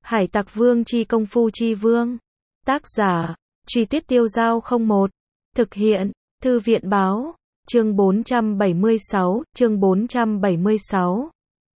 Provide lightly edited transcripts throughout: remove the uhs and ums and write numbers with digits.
Hải Tặc Vương chi công phu chi vương. Tác giả, Truy Tuyết Tiêu Dao 01. Thực hiện, Thư viện Báo. Chương 476, chương 476.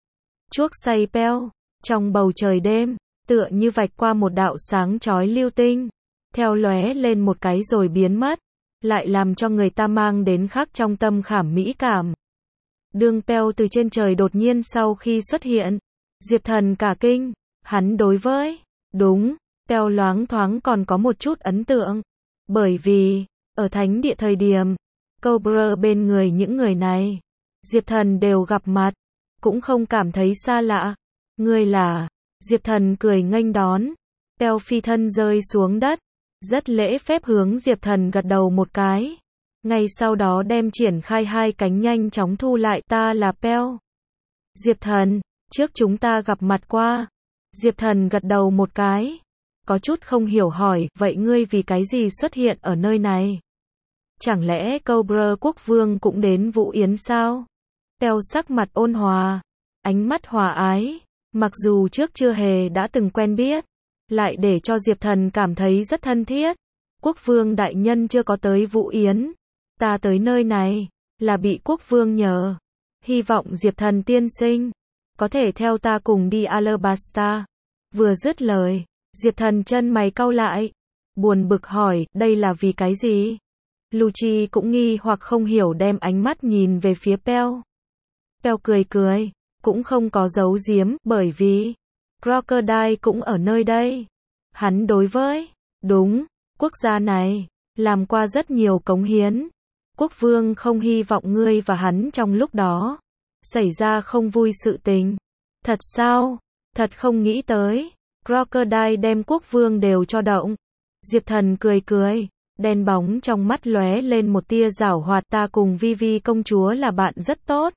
Chuốc say peo. Trong bầu trời đêm, tựa như vạch qua một đạo sáng chói lưu tinh, theo lóe lên một cái rồi biến mất, lại làm cho người ta mang đến khắc trong tâm khảm mỹ cảm. Đương peo từ trên trời đột nhiên sau khi xuất hiện, Diệp Thần cả kinh, hắn đối với, đúng, peo loáng thoáng còn có một chút ấn tượng, bởi vì, ở thánh địa thời điểm, Cobra bên người những người này, Diệp Thần đều gặp mặt, cũng không cảm thấy xa lạ. Ngươi là, Diệp Thần cười nghênh đón, peo phi thân rơi xuống đất, rất lễ phép hướng Diệp Thần gật đầu một cái, ngay sau đó đem triển khai hai cánh nhanh chóng thu lại. Ta là peo. Diệp Thần, trước chúng ta gặp mặt qua. Diệp Thần gật đầu một cái, có chút không hiểu hỏi, vậy ngươi vì cái gì xuất hiện ở nơi này? Chẳng lẽ Cobra quốc vương cũng đến Vũ Yến sao? Peo sắc mặt ôn hòa, ánh mắt hòa ái, mặc dù trước chưa hề đã từng quen biết, lại để cho Diệp Thần cảm thấy rất thân thiết. Quốc vương đại nhân chưa có tới Vũ Yến, ta tới nơi này, là bị quốc vương nhờ. Hy vọng Diệp Thần tiên sinh, có thể theo ta cùng đi Alabasta. Vừa dứt lời, Diệp Thần chân mày cau lại, buồn bực hỏi, đây là vì cái gì? Lucci cũng nghi hoặc không hiểu đem ánh mắt nhìn về phía peo. Peo cười cười, cũng không có giấu giếm, bởi vì Crocodile cũng ở nơi đây. Hắn đối với, đúng, quốc gia này, làm qua rất nhiều cống hiến. Quốc vương không hy vọng ngươi và hắn trong lúc đó xảy ra không vui sự tình. Thật sao? Thật không nghĩ tới. Crocodile đem quốc vương đều cho động. Diệp Thần cười cười, đen bóng trong mắt lóe lên một tia giảo hoạt. Ta cùng Vivi công chúa là bạn rất tốt.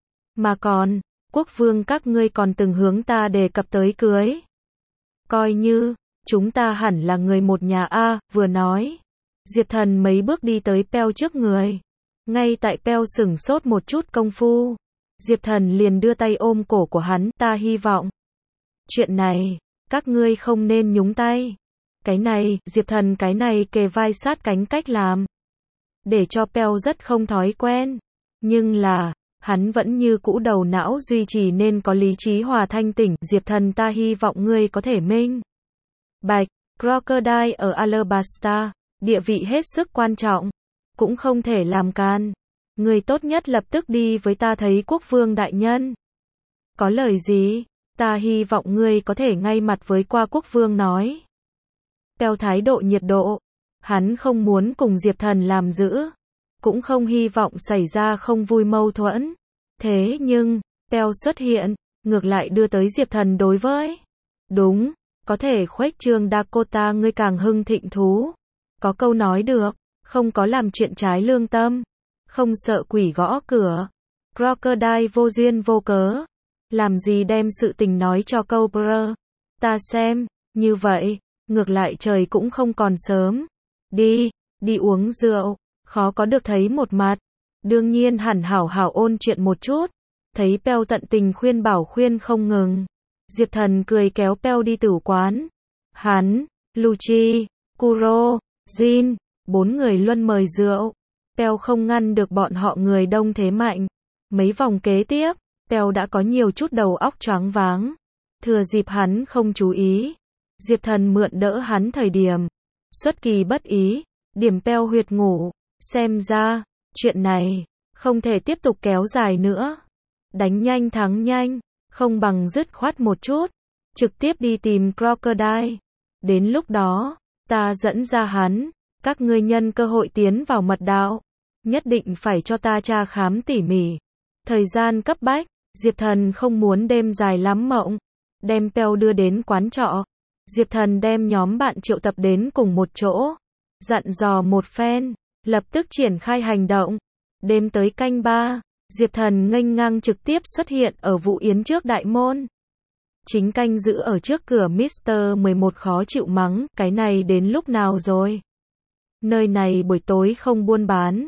Mà còn, quốc vương các ngươi còn từng hướng ta đề cập tới cưới. Coi như, chúng ta hẳn là người một nhà a. Vừa nói, Diệp Thần mấy bước đi tới peo trước người. Ngay tại peo sửng sốt một chút công phu, Diệp Thần liền đưa tay ôm cổ của hắn. Ta hy vọng, chuyện này, các ngươi không nên nhúng tay. Cái này, Diệp Thần cái này kề vai sát cánh cách làm, để cho peo rất không thói quen. Nhưng là, hắn vẫn như cũ đầu não duy trì nên có lý trí hòa thanh tỉnh. Diệp Thần, ta hy vọng ngươi có thể minh bạch, Crocodile ở Alabasta, địa vị hết sức quan trọng, cũng không thể làm can. Ngươi tốt nhất lập tức đi với ta thấy quốc vương đại nhân. Có lời gì? Ta hy vọng ngươi có thể ngay mặt với qua quốc vương nói. Peo thái độ nhiệt độ, hắn không muốn cùng Diệp Thần làm dữ, cũng không hy vọng xảy ra không vui mâu thuẫn. Thế nhưng, peo xuất hiện, ngược lại đưa tới Diệp Thần đối với, đúng, có thể khuếch trương Dakota ngươi càng hưng thịnh thú. Có câu nói được, không có làm chuyện trái lương tâm, không sợ quỷ gõ cửa. Crocodile vô duyên vô cớ, làm gì đem sự tình nói cho Cobra. Ta xem, như vậy, ngược lại trời cũng không còn sớm. Đi uống rượu, khó có được thấy một mặt. Đương nhiên hẳn hảo hảo ôn chuyện một chút. Thấy peo tận tình khuyên bảo khuyên không ngừng, Diệp Thần cười kéo peo đi tử quán. Hắn, Lucci, Kuro, Jin, 4 người luân mời rượu. Peo không ngăn được bọn họ người đông thế mạnh. Mấy vòng kế tiếp, peo đã có nhiều chút đầu óc choáng váng. Thừa dịp hắn không chú ý, Diệp Thần mượn đỡ hắn thời điểm xuất kỳ bất ý, điểm peo huyệt ngủ. Xem ra, chuyện này không thể tiếp tục kéo dài nữa. Đánh nhanh thắng nhanh, không bằng dứt khoát một chút, trực tiếp đi tìm Crocodile. Đến lúc đó, ta dẫn ra hắn, các ngươi nhân cơ hội tiến vào mật đạo, nhất định phải cho ta tra khám tỉ mỉ. Thời gian cấp bách, Diệp Thần không muốn đêm dài lắm mộng, đem peo đưa đến quán trọ. Diệp Thần đem nhóm bạn triệu tập đến cùng một chỗ, dặn dò một phen, lập tức triển khai hành động. Đêm tới canh 3, Diệp Thần nghênh ngang trực tiếp xuất hiện ở Vũ Yến trước đại môn. Chính canh giữ ở trước cửa Mr. 11 khó chịu mắng, cái này đến lúc nào rồi? Nơi này buổi tối không buôn bán.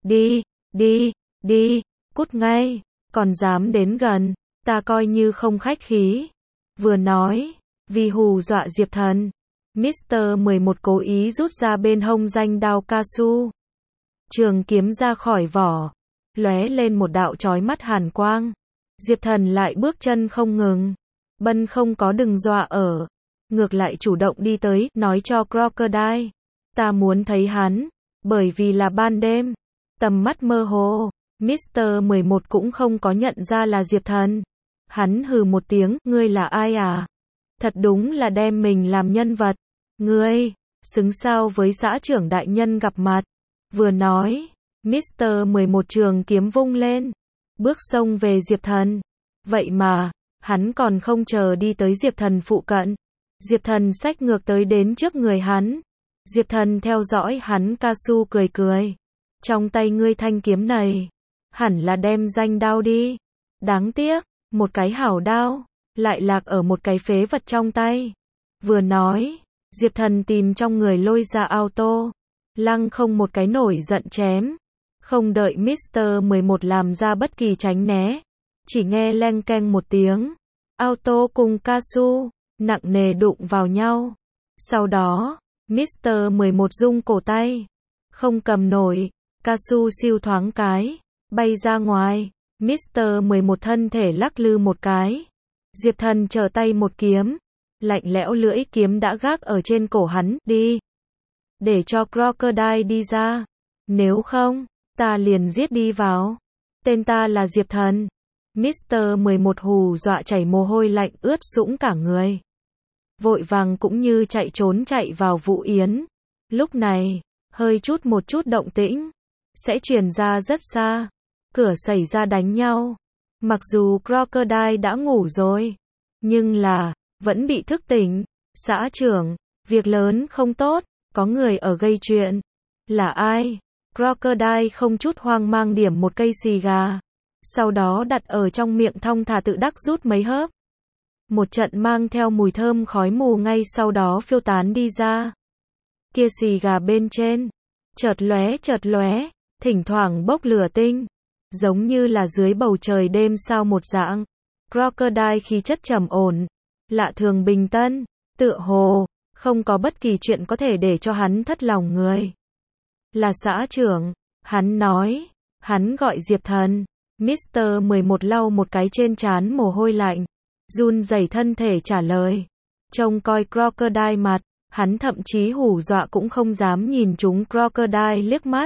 Đi, cút ngay, còn dám đến gần, ta coi như không khách khí. Vừa nói, Vì hù dọa Diệp Thần, Mr. 11 cố ý rút ra bên hông danh đao cao su. Trường kiếm ra khỏi vỏ, lóe lên một đạo chói mắt hàn quang. Diệp Thần lại bước chân không ngừng. Bân không có đừng dọa ở, ngược lại chủ động đi tới, nói cho Crocodile. Ta muốn thấy hắn, bởi vì là ban đêm. Tầm mắt mơ hồ, Mr. 11 cũng không có nhận ra là Diệp Thần. Hắn hừ một tiếng, ngươi là ai à? Thật đúng là đem mình làm nhân vật. Ngươi, xứng sao với xã trưởng đại nhân gặp mặt. Vừa nói, Mr. 11 trường kiếm vung lên, bước xông về Diệp Thần. Vậy mà, hắn còn không chờ đi tới Diệp Thần phụ cận. Diệp Thần xách ngược tới đến trước người hắn. Diệp Thần theo dõi hắn cao su cười cười. Trong tay ngươi thanh kiếm này, hẳn là đem danh đao đi. Đáng tiếc, một cái hảo đao, lại lạc ở một cái phế vật trong tay. Vừa nói, Diệp Thần tìm trong người lôi ra auto. Lăng không một cái nổi giận chém. Không đợi Mr. 11 làm ra bất kỳ tránh né. Chỉ nghe leng keng một tiếng. Auto cùng cao su, nặng nề đụng vào nhau. Sau đó, Mr. 11 rung cổ tay. Không cầm nổi, cao su siêu thoáng cái, bay ra ngoài. Mr. 11 thân thể lắc lư một cái. Diệp Thần trở tay một kiếm. Lạnh lẽo lưỡi kiếm đã gác ở trên cổ hắn, đi. Để cho Crocodile đi ra. Nếu không, ta liền giết đi vào. Tên ta là Diệp Thần. Mr. 11 hù dọa chảy mồ hôi lạnh ướt sũng cả người. Vội vàng cũng như chạy trốn chạy vào Vũ Yến. Lúc này, hơi chút một chút động tĩnh, sẽ truyền ra rất xa. Cửa xảy ra đánh nhau. Mặc dù Crocodile đã ngủ rồi, nhưng là, vẫn bị thức tỉnh. Xã trưởng, việc lớn không tốt, có người ở gây chuyện. Là ai? Crocodile không chút hoang mang điểm một cây xì gà. Sau đó đặt ở trong miệng thong thả tự đắc rút mấy hớp. Một trận mang theo mùi thơm khói mù ngay sau đó phiêu tán đi ra. Kia xì gà bên trên, chợt lóe, thỉnh thoảng bốc lửa tinh, giống như là dưới bầu trời đêm sao một dạng. Crocodile khí chất trầm ổn, lạ thường bình tân, tựa hồ không có bất kỳ chuyện có thể để cho hắn thất lòng người. Là xã trưởng, hắn nói, hắn gọi Diệp Thần. Mr. 11 lau một cái trên trán mồ hôi lạnh, run rẩy thân thể trả lời. Trông coi Crocodile mặt, hắn thậm chí hù dọa cũng không dám nhìn chúng Crocodile liếc mắt.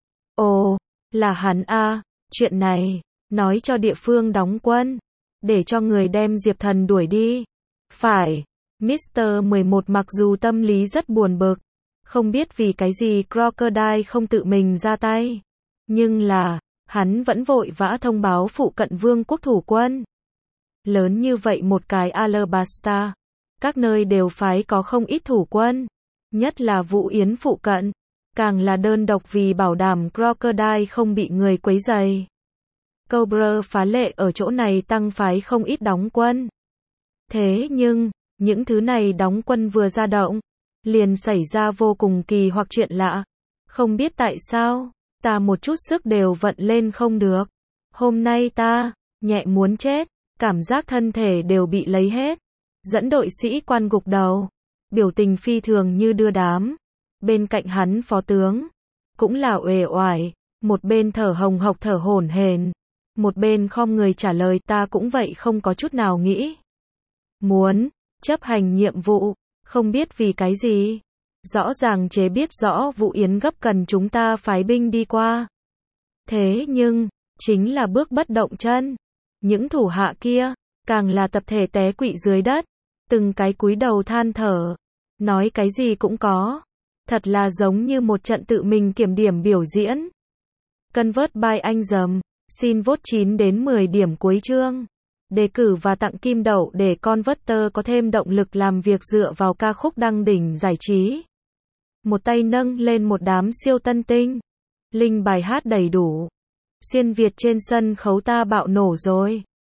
Ồ, là hắn a, chuyện này, nói cho địa phương đóng quân, để cho người đem Diệp Thần đuổi đi. Phải, Mr. 11 mặc dù tâm lý rất buồn bực, không biết vì cái gì Crocodile không tự mình ra tay, nhưng là, hắn vẫn vội vã thông báo phụ cận vương quốc thủ quân. Lớn như vậy một cái Alabasta, các nơi đều phái có không ít thủ quân, nhất là Vũ Yến phụ cận, càng là đơn độc vì bảo đảm Crocodile không bị người quấy rầy. Cobra phá lệ ở chỗ này tăng phái không ít đóng quân. Thế nhưng, những thứ này đóng quân vừa ra động, liền xảy ra vô cùng kỳ hoặc chuyện lạ. Không biết tại sao, ta một chút sức đều vận lên không được. Hôm nay ta, nhẹ muốn chết, cảm giác thân thể đều bị lấy hết. Dẫn đội sĩ quan gục đầu, biểu tình phi thường như đưa đám. Bên cạnh hắn phó tướng, cũng là uể oải, một bên thở hồng hộc thở hổn hển, một bên khom người trả lời ta cũng vậy không có chút nào nghĩ. Muốn, chấp hành nhiệm vụ, không biết vì cái gì. Rõ ràng chế biết rõ Vũ Yến gấp cần chúng ta phái binh đi qua. Thế nhưng, chính là bước bất động chân. Những thủ hạ kia, càng là tập thể té quỵ dưới đất, từng cái cúi đầu than thở, nói cái gì cũng có. Thật là giống như một trận tự mình kiểm điểm biểu diễn. Convert by anh dầm, xin vote 9 đến 10 điểm cuối chương. Đề cử và tặng kim đậu để Converter có thêm động lực làm việc dựa vào ca khúc đăng đỉnh giải trí. Một tay nâng lên một đám siêu tân tinh. Link bài hát đầy đủ. Xuyên Việt trên sân khấu ta bạo nổ rồi.